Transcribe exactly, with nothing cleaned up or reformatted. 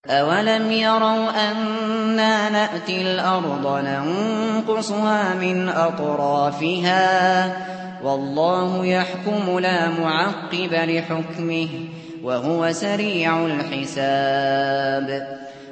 أَوَلَمْ يَرَوْا أَنَّا نَأْتِي الْأَرْضَ نَنقُصُهَا مِنْ أَطْرَافِهَا ۚ وَاللَّهُ يَحْكُمُ لَا مُعَقِّبَ لِحُكْمِهِ ۚ وَهُوَ سَرِيعُ الْحِسَابِ